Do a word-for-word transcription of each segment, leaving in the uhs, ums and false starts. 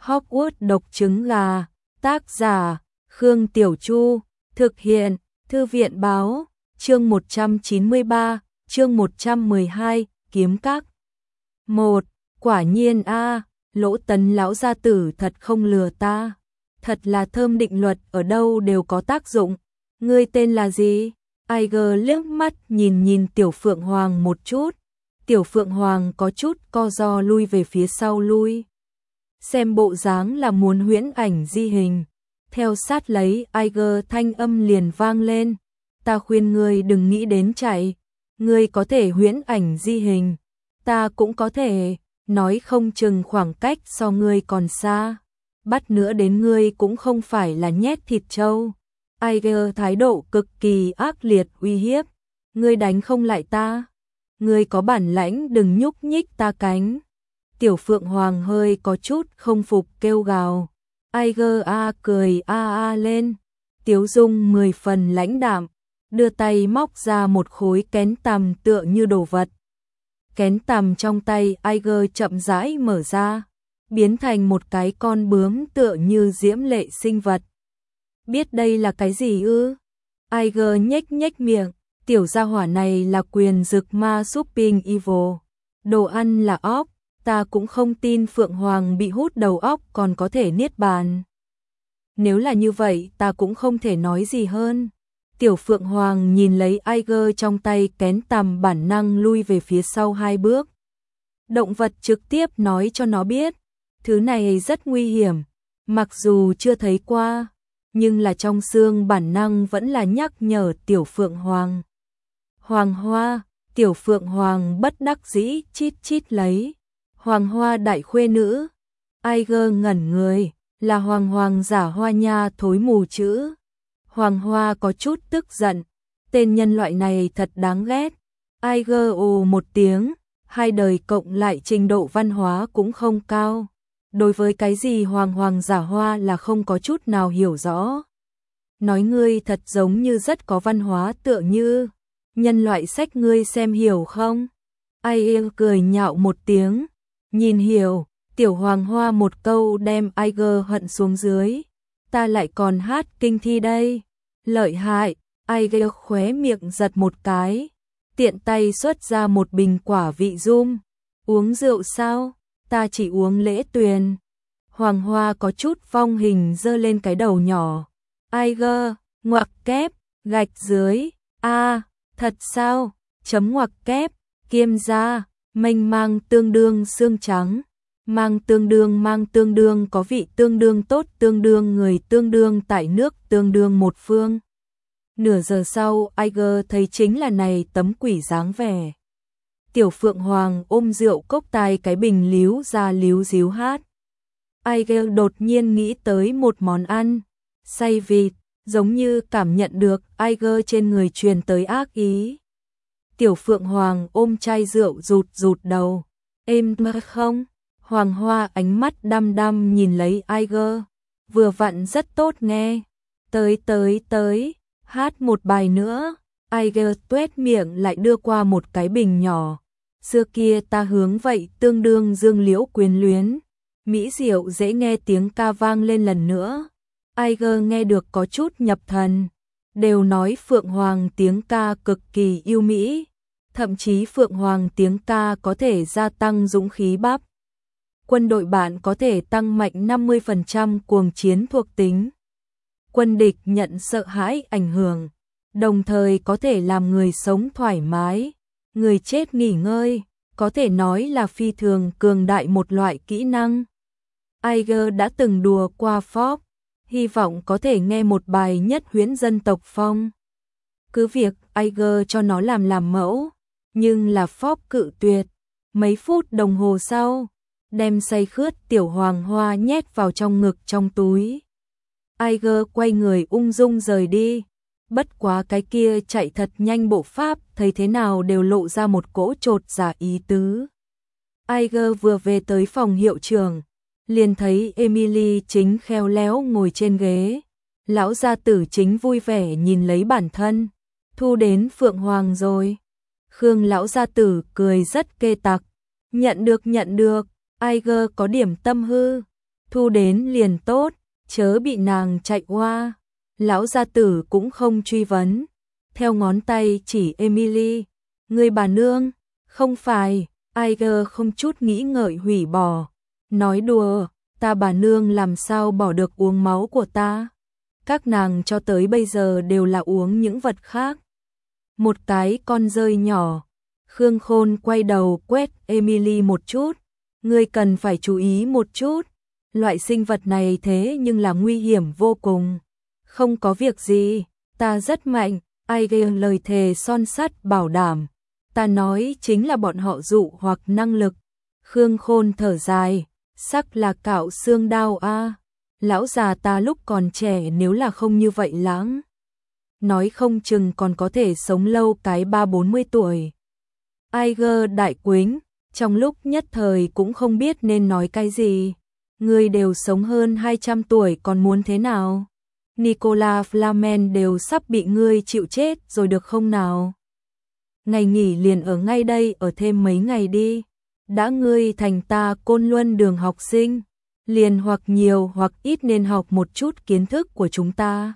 Hogwarts độc trứng gà, tác giả, Khương Tiểu Chu, thực hiện, Thư viện báo, chương một trăm chín mươi ba, chương một trăm mười hai, kiếm các. một. Quả nhiên a, Lỗ Tấn lão gia tử thật không lừa ta. Thật là thơm, định luật ở đâu đều có tác dụng. Ngươi tên là gì? Aiger liếc mắt nhìn nhìn Tiểu Phượng Hoàng một chút. Tiểu Phượng Hoàng có chút co ro lui về phía sau lui. Xem bộ dáng là muốn huyễn ảnh di hình. Theo sát lấy, Aiger thanh âm liền vang lên. Ta khuyên ngươi đừng nghĩ đến chạy. Ngươi có thể huyễn ảnh di hình. Ta cũng có thể, nói không chừng khoảng cách so ngươi còn xa. Bắt nữa đến ngươi cũng không phải là nhét thịt trâu. Aiger thái độ cực kỳ ác liệt uy hiếp. Ngươi đánh không lại ta. Ngươi có bản lãnh đừng nhúc nhích ta cánh. Tiểu Phượng Hoàng hơi có chút không phục kêu gào. Aiger a cười a a lên. Tiếu dung mười phần lãnh đạm. Đưa tay móc ra một khối kén tằm tựa như đồ vật. Kén tằm trong tay Aiger chậm rãi mở ra. Biến thành một cái con bướm tựa như diễm lệ sinh vật. Biết đây là cái gì ư? Aiger nhếch nhếch miệng. Tiểu gia hỏa này là quyền dực ma Shopping Evil. Đồ ăn là óc. Ta cũng không tin Phượng Hoàng bị hút đầu óc còn có thể niết bàn. Nếu là như vậy ta cũng không thể nói gì hơn. Tiểu Phượng Hoàng nhìn lấy Aiger trong tay kén tằm bản năng lui về phía sau hai bước. Động vật trực tiếp nói cho nó biết. Thứ này rất nguy hiểm. Mặc dù chưa thấy qua. Nhưng là trong xương bản năng vẫn là nhắc nhở Tiểu Phượng Hoàng. Hoàng Hoa. Tiểu Phượng Hoàng bất đắc dĩ chít chít lấy. Hoàng Hoa đại khuê nữ. Aiger ngẩn người. Là Hoàng Hoàng giả hoa nha thối mù chữ. Hoàng Hoa có chút tức giận. Tên nhân loại này thật đáng ghét. Aiger ồ một tiếng. Hai đời cộng lại trình độ văn hóa cũng không cao. Đối với cái gì Hoàng Hoàng giả hoa là không có chút nào hiểu rõ. Nói ngươi thật giống như rất có văn hóa tựa như. Nhân loại sách ngươi xem hiểu không? Aiger cười nhạo một tiếng. Nhìn hiểu. Tiểu Hoàng Hoa một câu đem Aiger hận xuống dưới. Ta lại còn hát kinh thi đây. Lợi hại. Aiger khóe miệng giật một cái. Tiện tay xuất ra một bình quả vị rum. Uống rượu sao? Ta chỉ uống lễ tuyền. Hoàng Hoa có chút phong hình dơ lên cái đầu nhỏ. Aiger, ngoặc kép, gạch dưới. A, thật sao? Chấm ngoặc kép, kiêm ra, mênh mang tương đương xương trắng. Mang tương đương mang tương đương có vị tương đương tốt tương đương người tương đương tại nước tương đương một phương. Nửa giờ sau, Aiger thấy chính là này tấm quỷ dáng vẻ. Tiểu Phượng Hoàng ôm rượu cốc tai cái bình líu ra líu díu hát. Aiger đột nhiên nghĩ tới một món ăn. Xay vịt, giống như cảm nhận được Aiger trên người truyền tới ác ý. Tiểu Phượng Hoàng ôm chai rượu rụt rụt đầu. Êm mà không? Hoàng Hoa ánh mắt đăm đăm nhìn lấy Aiger. Vừa vặn rất tốt nghe. Tới tới tới, hát một bài nữa. Aiger tuét miệng lại đưa qua một cái bình nhỏ. Xưa kia ta hướng vậy tương đương dương liễu quyến luyến. Mỹ diệu dễ nghe tiếng ca vang lên lần nữa. Aiger nghe được có chút nhập thần. Đều nói Phượng Hoàng tiếng ca cực kỳ yêu mỹ. Thậm chí Phượng Hoàng tiếng ca có thể gia tăng dũng khí bắp. Quân đội bạn có thể tăng mạnh năm mươi phần trăm cuồng chiến thuộc tính. Quân địch nhận sợ hãi ảnh hưởng. Đồng thời có thể làm người sống thoải mái. Người chết nghỉ ngơi. Có thể nói là phi thường cường đại một loại kỹ năng. Aiger đã từng đùa qua Fox. Hy vọng có thể nghe một bài nhất huyễn dân tộc phong. Cứ việc Aiger cho nó làm làm mẫu. Nhưng là Fox cự tuyệt. Mấy phút đồng hồ sau. Đem say khướt Tiểu Hoàng Hoa nhét vào trong ngực trong túi. Aiger quay người ung dung rời đi. Bất quá cái kia chạy thật nhanh bộ pháp, thấy thế nào đều lộ ra một cỗ trột dạ ý tứ. Aiger vừa về tới phòng hiệu trưởng, liền thấy Emily chính khéo léo ngồi trên ghế. Lão gia tử chính vui vẻ nhìn lấy bản thân. Thu đến Phượng Hoàng rồi. Khương lão gia tử cười rất kê tặc. Nhận được nhận được. Aiger có điểm tâm hư. thu đến liền tốt, chớ bị nàng chạy qua. Lão gia tử cũng không truy vấn, theo ngón tay chỉ Emily, người bà nương, không phải, Iger không chút nghĩ ngợi hủy bỏ, nói đùa, ta bà nương làm sao bỏ được uống máu của ta, các nàng cho tới bây giờ đều là uống những vật khác. Một cái con rơi nhỏ, Khương Khôn quay đầu quét Emily một chút, ngươi cần phải chú ý một chút, loại sinh vật này thế nhưng là nguy hiểm vô cùng. Không có việc gì, ta rất mạnh, Iger lời thề son sắt bảo đảm, ta nói chính là bọn họ dụ hoặc năng lực. Khương Khôn thở dài, sắc là cạo xương đao a, lão già ta lúc còn trẻ nếu là không như vậy lãng, nói không chừng còn có thể sống lâu cái ba bốn mươi tuổi. Iger đại quính, trong lúc nhất thời cũng không biết nên nói cái gì. Người đều sống hơn hai trăm tuổi còn muốn thế nào? Nicolas Flamel đều sắp bị ngươi chịu chết rồi được không nào? Ngày nghỉ liền ở ngay đây ở thêm mấy ngày đi. Đã ngươi thành ta Côn Luân đường học sinh, liền hoặc nhiều hoặc ít nên học một chút kiến thức của chúng ta.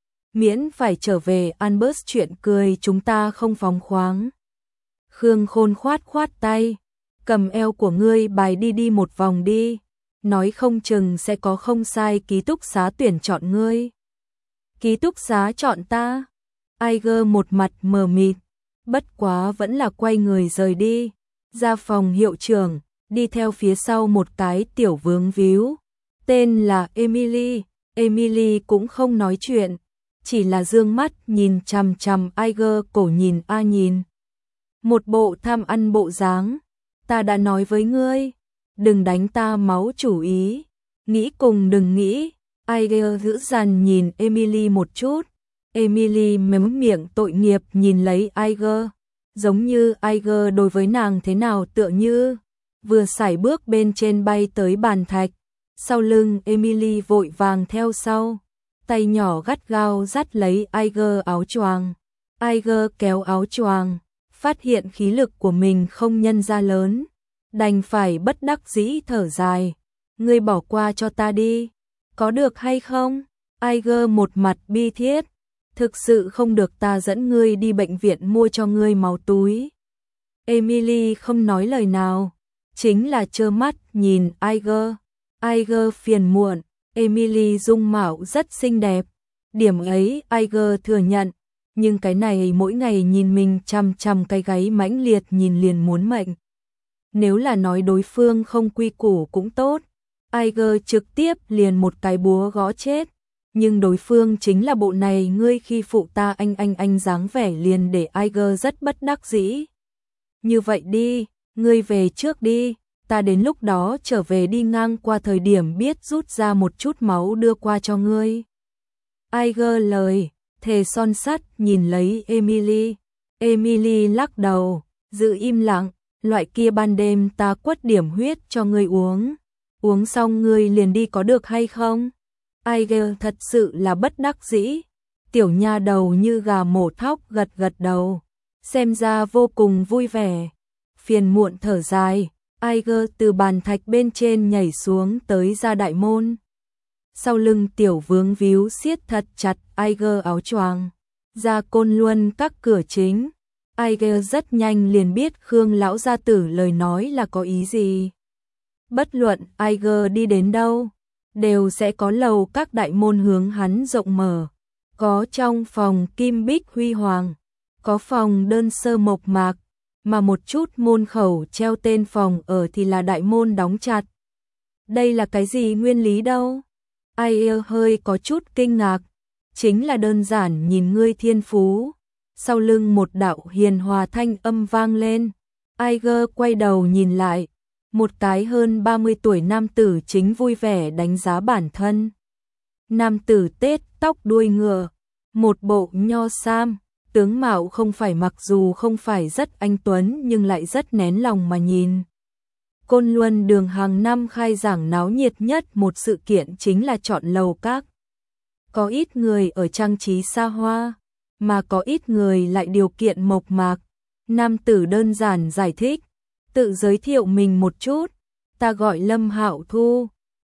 Miễn phải trở về Albert chuyện cười chúng ta không phóng khoáng. Khương Khôn khoát khoát tay, cầm eo của ngươi bài đi đi một vòng đi, nói không chừng sẽ có không sai ký túc xá tuyển chọn ngươi. Ký túc xá chọn ta? Iger một mặt mờ mịt, bất quá vẫn là quay người rời đi, ra phòng hiệu trưởng, đi theo phía sau một cái tiểu vướng víu, tên là Emily. Emily cũng không nói chuyện, chỉ là dương mắt nhìn chằm chằm Iger cổ nhìn a nhìn. Một bộ tham ăn bộ dáng, ta đã nói với ngươi, đừng đánh ta máu chủ ý, nghĩ cùng đừng nghĩ. Iger dữ dằn nhìn Emily một chút, Emily mếm miệng tội nghiệp nhìn lấy Iger, giống như Iger đối với nàng thế nào tựa như vừa sải bước bên trên bay tới bàn thạch, sau lưng Emily vội vàng theo sau, tay nhỏ gắt gao dắt lấy Iger áo choàng. Iger kéo áo choàng, phát hiện khí lực của mình không nhân ra lớn, đành phải bất đắc dĩ thở dài, ngươi bỏ qua cho ta đi, có được hay không? Iger một mặt bi thiết, thực sự không được ta dẫn ngươi đi bệnh viện mua cho ngươi máu túi. Emily không nói lời nào, chính là trơ mắt nhìn Iger. Iger phiền muộn, Emily dung mạo rất xinh đẹp, điểm ấy Iger thừa nhận, nhưng cái này mỗi ngày nhìn mình chằm chằm cái gáy mãnh liệt nhìn liền muốn mệnh. Nếu là nói đối phương không quy củ cũng tốt, Iger trực tiếp liền một cái búa gõ chết, nhưng đối phương chính là bộ này ngươi khi phụ ta anh anh anh dáng vẻ liền để Iger rất bất đắc dĩ. Như vậy đi, ngươi về trước đi, ta đến lúc đó trở về đi ngang qua thời điểm biết rút ra một chút máu đưa qua cho ngươi. Iger lời, thề son sắt nhìn lấy Emily. Emily lắc đầu, giữ im lặng, loại kia ban đêm ta quất điểm huyết cho ngươi uống. Uống xong ngươi liền đi có được hay không? Iger thật sự là bất đắc dĩ. Tiểu nha đầu như gà mổ thóc gật gật đầu, xem ra vô cùng vui vẻ. Phiền muộn thở dài, Iger từ bàn thạch bên trên nhảy xuống tới ra đại môn. Sau lưng tiểu vướng víu siết thật chặt Iger áo choàng, ra Côn Luân các cửa chính. Iger rất nhanh liền biết Khương lão gia tử lời nói là có ý gì. Bất luận Iger đi đến đâu, đều sẽ có lầu các đại môn hướng hắn rộng mở. Có trong phòng kim bích huy hoàng, có phòng đơn sơ mộc mạc, mà một chút môn khẩu treo tên phòng ở thì là đại môn đóng chặt. Đây là cái gì nguyên lý đâu? Iger hơi có chút kinh ngạc, chính là đơn giản nhìn ngươi thiên phú. Sau lưng một đạo hiền hòa thanh âm vang lên, Iger quay đầu nhìn lại, một cái hơn ba mươi tuổi nam tử chính vui vẻ đánh giá bản thân. Nam tử tết tóc đuôi ngựa, một bộ nho sam, tướng mạo không phải mặc dù không phải rất anh tuấn nhưng lại rất nén lòng mà nhìn. Côn Luân đường hàng năm khai giảng náo nhiệt nhất một sự kiện chính là chọn lầu các. Có ít người ở trang trí xa hoa, mà có ít người lại điều kiện mộc mạc. Nam tử đơn giản giải thích, tự giới thiệu mình một chút, ta gọi Lâm Hạo Thu,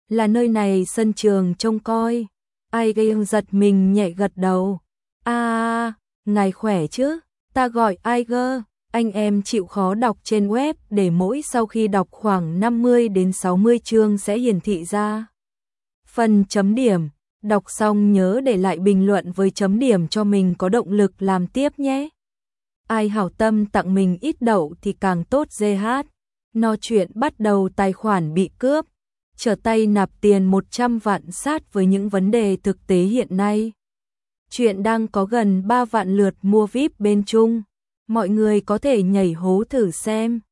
là nơi này sân trường trông coi. Ai gây giật mình nhẹ gật đầu. À, ngài khỏe chứ? Ta gọi Aiger, anh em chịu khó đọc trên web để mỗi sau khi đọc khoảng năm mươi đến sáu mươi chương sẽ hiển thị ra phần chấm điểm. Đọc xong nhớ để lại bình luận với chấm điểm cho mình có động lực làm tiếp nhé. Ai hảo tâm tặng mình ít đậu thì càng tốt giê hát. Nói chuyện bắt đầu tài khoản bị cướp. Trở tay nạp tiền một trăm vạn sát với những vấn đề thực tế hiện nay. Chuyện đang có gần ba vạn lượt mua víp bên Trung. Mọi người có thể nhảy hố thử xem.